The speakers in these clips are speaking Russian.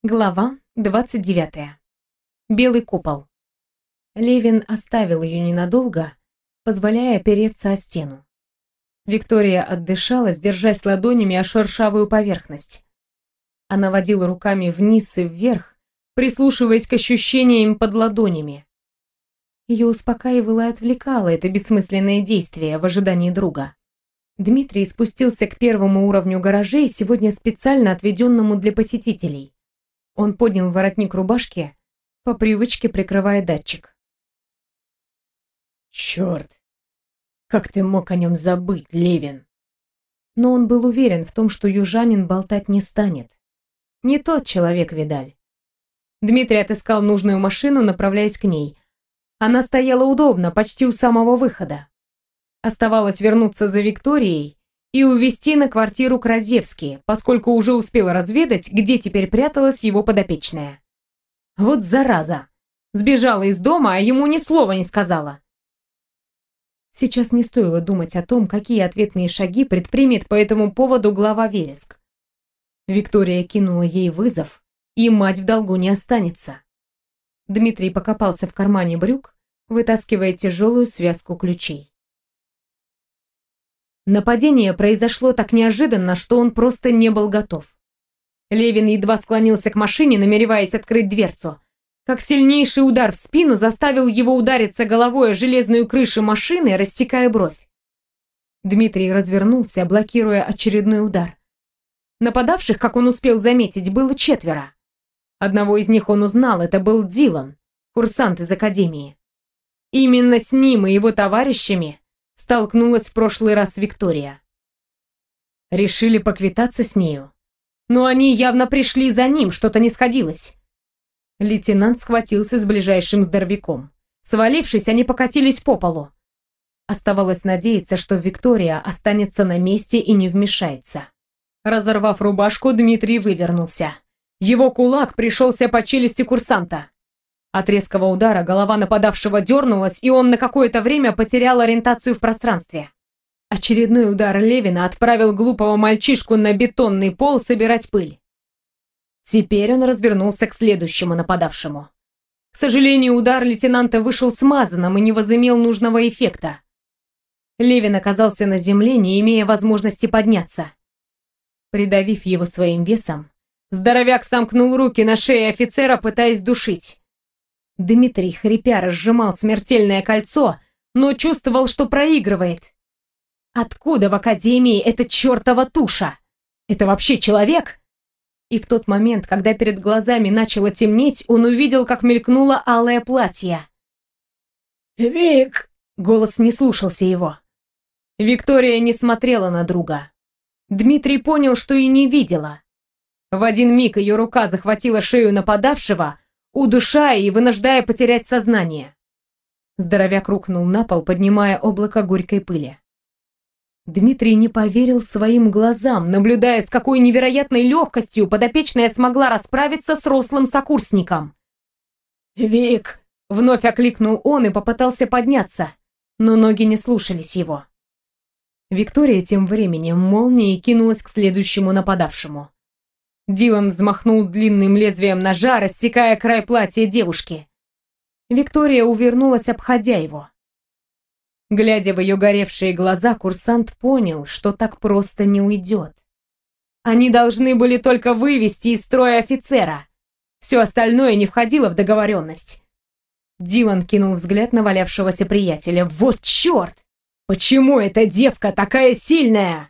Глава 29. Белый купол. Левин оставил ее ненадолго, позволяя опереться о стену. Виктория отдышалась, держась ладонями о шершавую поверхность. Она водила руками вниз и вверх, прислушиваясь к ощущениям под ладонями. Ее успокаивало и отвлекало это бессмысленное действие в ожидании друга. Дмитрий спустился к первому уровню гаражей, сегодня специально отведенному для посетителей. Он поднял воротник рубашки, по привычке прикрывая датчик. «Черт! Как ты мог о нем забыть, Левин?» Но он был уверен в том, что южанин болтать не станет. Не тот человек, Видаль. Дмитрий отыскал нужную машину, направляясь к ней. Она стояла удобно, почти у самого выхода. Оставалось вернуться за Викторией и увезти на квартиру к Разевски, поскольку уже успела разведать, где теперь пряталась его подопечная. Вот зараза! Сбежала из дома, а ему ни слова не сказала. Сейчас не стоило думать о том, какие ответные шаги предпримет по этому поводу глава Вереск. Виктория кинула ей вызов, и мать в долгу не останется. Дмитрий покопался в кармане брюк, вытаскивая тяжелую связку ключей. Нападение произошло так неожиданно, что он просто не был готов. Левин едва склонился к машине, намереваясь открыть дверцу, как сильнейший удар в спину заставил его удариться головой о железную крышу машины, рассекая бровь. Дмитрий развернулся, блокируя очередной удар. Нападавших, как он успел заметить, было 4. Одного из них он узнал, это был Дилан, курсант из академии. Именно с ним и его товарищами столкнулась в прошлый раз Виктория. Решили поквитаться с нею. Но они явно пришли за ним, что-то не сходилось. Лейтенант схватился с ближайшим здоровяком. Свалившись, они покатились по полу. Оставалось надеяться, что Виктория останется на месте и не вмешается. Разорвав рубашку, Дмитрий вывернулся. Его кулак пришелся по челюсти курсанта. От резкого удара голова нападавшего дернулась, и он на какое-то время потерял ориентацию в пространстве. Очередной удар Левина отправил глупого мальчишку на бетонный пол собирать пыль. Теперь он развернулся к следующему нападавшему. К сожалению, удар лейтенанта вышел смазанным и не возымел нужного эффекта. Левин оказался на земле, не имея возможности подняться. Придавив его своим весом, здоровяк сомкнул руки на шее офицера, пытаясь душить. Дмитрий, хрипя, разжимал смертельное кольцо, но чувствовал, что проигрывает. Откуда в академии эта чертова туша? Это вообще человек? И в тот момент, когда перед глазами начало темнеть, он увидел, как мелькнуло алое платье. «Вик!» Голос не слушался его. Виктория не смотрела на друга. Дмитрий понял, что и не видела. В один миг ее рука захватила шею нападавшего, удушая и вынуждая потерять сознание. Здоровяк рухнул на пол, поднимая облако горькой пыли. Дмитрий не поверил своим глазам, наблюдая, с какой невероятной легкостью подопечная смогла расправиться с рослым сокурсником. «Вик!» — вновь окликнул он и попытался подняться, но ноги не слушались его. Виктория тем временем молнией кинулась к следующему нападавшему. Дилан взмахнул длинным лезвием ножа, рассекая край платья девушки. Виктория увернулась, обходя его. Глядя в ее горевшие глаза, курсант понял, что так просто не уйдет. Они должны были только вывести из строя офицера. Все остальное не входило в договоренность. Дилан кинул взгляд на валявшегося приятеля. «Вот черт! Почему эта девка такая сильная?»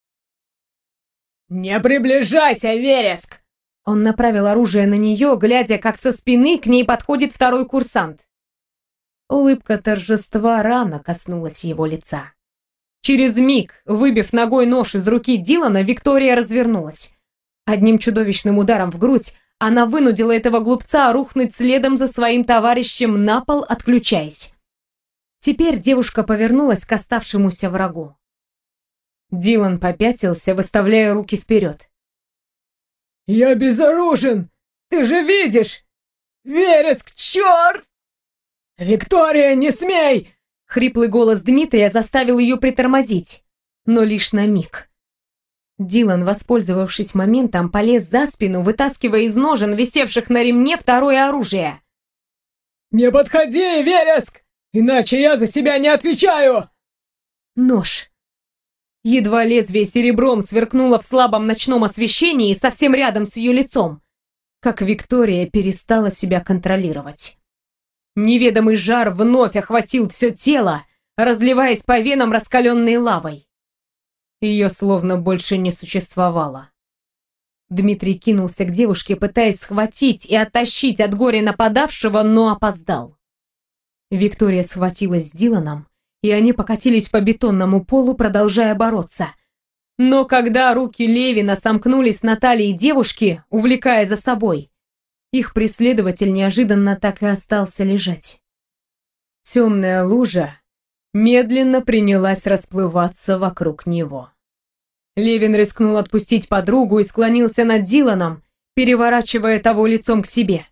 «Не приближайся, Вереск!» Он направил оружие на нее, глядя, как со спины к ней подходит второй курсант. Улыбка торжества рано коснулась его лица. Через миг, выбив ногой нож из руки Дилана, Виктория развернулась. Одним чудовищным ударом в грудь она вынудила этого глупца рухнуть следом за своим товарищем на пол, отключаясь. Теперь девушка повернулась к оставшемуся врагу. Дилан попятился, выставляя руки вперед. «Я безоружен! Ты же видишь! Вереск, черт! Виктория, не смей!» Хриплый голос Дмитрия заставил ее притормозить, но лишь на миг. Дилан, воспользовавшись моментом, полез за спину, вытаскивая из ножен, висевших на ремне, второе оружие. «Не подходи, Вереск! Иначе я за себя не отвечаю!» Нож. Едва лезвие серебром сверкнуло в слабом ночном освещении совсем рядом с ее лицом, как Виктория перестала себя контролировать. Неведомый жар вновь охватил все тело, разливаясь по венам раскаленной лавой. Ее словно больше не существовало. Дмитрий кинулся к девушке, пытаясь схватить и оттащить от горя нападавшего, но опоздал. Виктория схватилась с Диланом, и они покатились по бетонному полу, продолжая бороться. Но когда руки Левина сомкнулись на талии девушки, увлекая за собой, их преследователь неожиданно так и остался лежать. Темная лужа медленно принялась расплываться вокруг него. Левин рискнул отпустить подругу и склонился над Диланом, переворачивая того лицом к себе.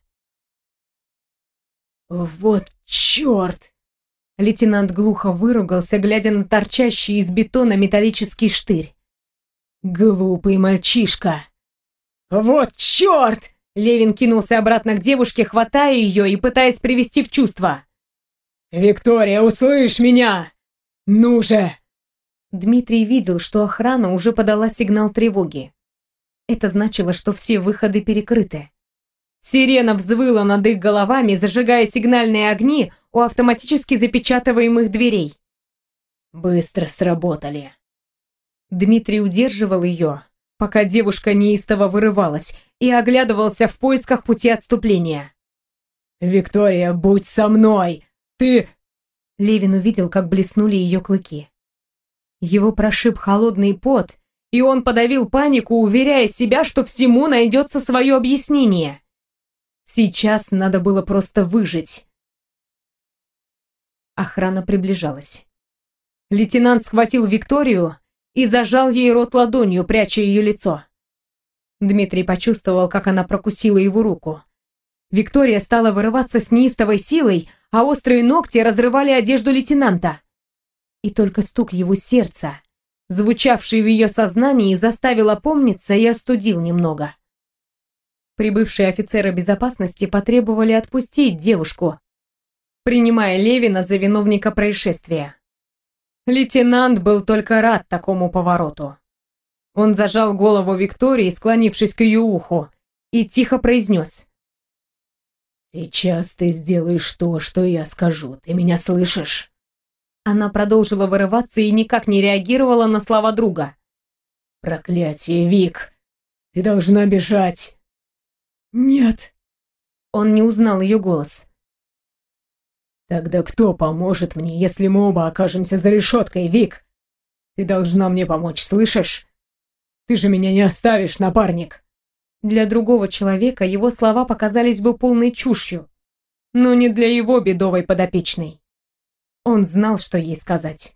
«Вот черт!» Лейтенант глухо выругался, глядя на торчащий из бетона металлический штырь. «Глупый мальчишка!» «Вот черт!» Левин кинулся обратно к девушке, хватая ее и пытаясь привести в чувство. «Виктория, услышь меня! Ну же!» Дмитрий видел, что охрана уже подала сигнал тревоги. Это значило, что все выходы перекрыты. Сирена взвыла над их головами, зажигая сигнальные огни у автоматически запечатываемых дверей. «Быстро сработали!» Дмитрий удерживал ее, пока девушка неистово вырывалась, и оглядывался в поисках пути отступления. «Виктория, будь со мной! Ты...» Левин увидел, как блеснули ее клыки. Его прошиб холодный пот, и он подавил панику, уверяя себя, что всему найдется свое объяснение. Сейчас надо было просто выжить. Охрана приближалась. Лейтенант схватил Викторию и зажал ей рот ладонью, пряча ее лицо. Дмитрий почувствовал, как она прокусила его руку. Виктория стала вырываться с неистовой силой, а острые ногти разрывали одежду лейтенанта. И только стук его сердца, звучавший в ее сознании, заставил опомниться и остудил немного. Прибывшие офицеры безопасности потребовали отпустить девушку, принимая Левина за виновника происшествия. Лейтенант был только рад такому повороту. Он зажал голову Виктории, склонившись к ее уху, и тихо произнес: «Сейчас ты сделаешь то, что я скажу. Ты меня слышишь?» Она продолжила вырываться и никак не реагировала на слова друга. «Проклятие, Вик! Ты должна бежать!» «Нет!» Он не узнал ее голос. «Тогда кто поможет мне, если мы оба окажемся за решеткой, Вик? Ты должна мне помочь, слышишь? Ты же меня не оставишь, напарник!» Для другого человека его слова показались бы полной чушью, но не для его бедовой подопечной. Он знал, что ей сказать.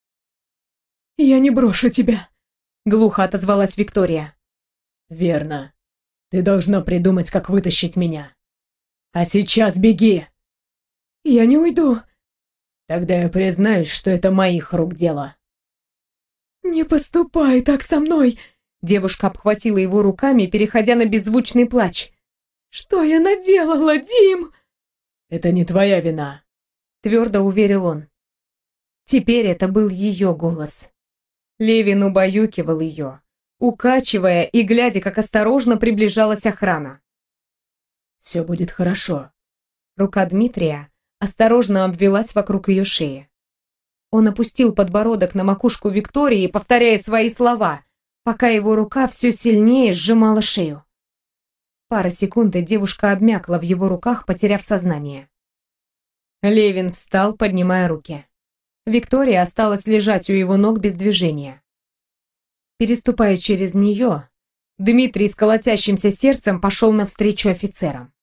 «Я не брошу тебя», — глухо отозвалась Виктория. «Верно. Ты должна придумать, как вытащить меня. А сейчас беги!» «Я не уйду». «Тогда я признаюсь, что это моих рук дело». «Не поступай так со мной!» Девушка обхватила его руками, переходя на беззвучный плач. «Что я наделала, Дим?» «Это не твоя вина», — твердо уверил он. Теперь это был ее голос. Левин убаюкивал ее, укачивая и глядя, как осторожно приближалась охрана. «Все будет хорошо». Рука Дмитрия осторожно обвелась вокруг ее шеи. Он опустил подбородок на макушку Виктории, повторяя свои слова, пока его рука все сильнее сжимала шею. Пара секунд, и девушка обмякла в его руках, потеряв сознание. Левин встал, поднимая руки. Виктория осталась лежать у его ног без движения. Переступая через нее, Дмитрий с колотящимся сердцем пошел навстречу офицерам.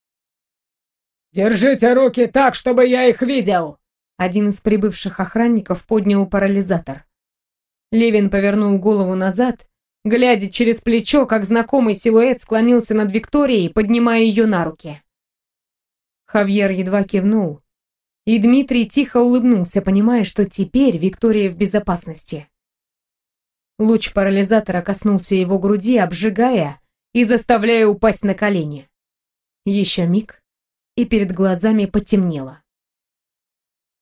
«Держите руки так, чтобы я их видел!» Один из прибывших охранников поднял парализатор. Левин повернул голову назад, глядя через плечо, как знакомый силуэт склонился над Викторией, поднимая ее на руки. Хавьер едва кивнул, и Дмитрий тихо улыбнулся, понимая, что теперь Виктория в безопасности. Луч парализатора коснулся его груди, обжигая и заставляя упасть на колени. Еще миг, и перед глазами потемнело.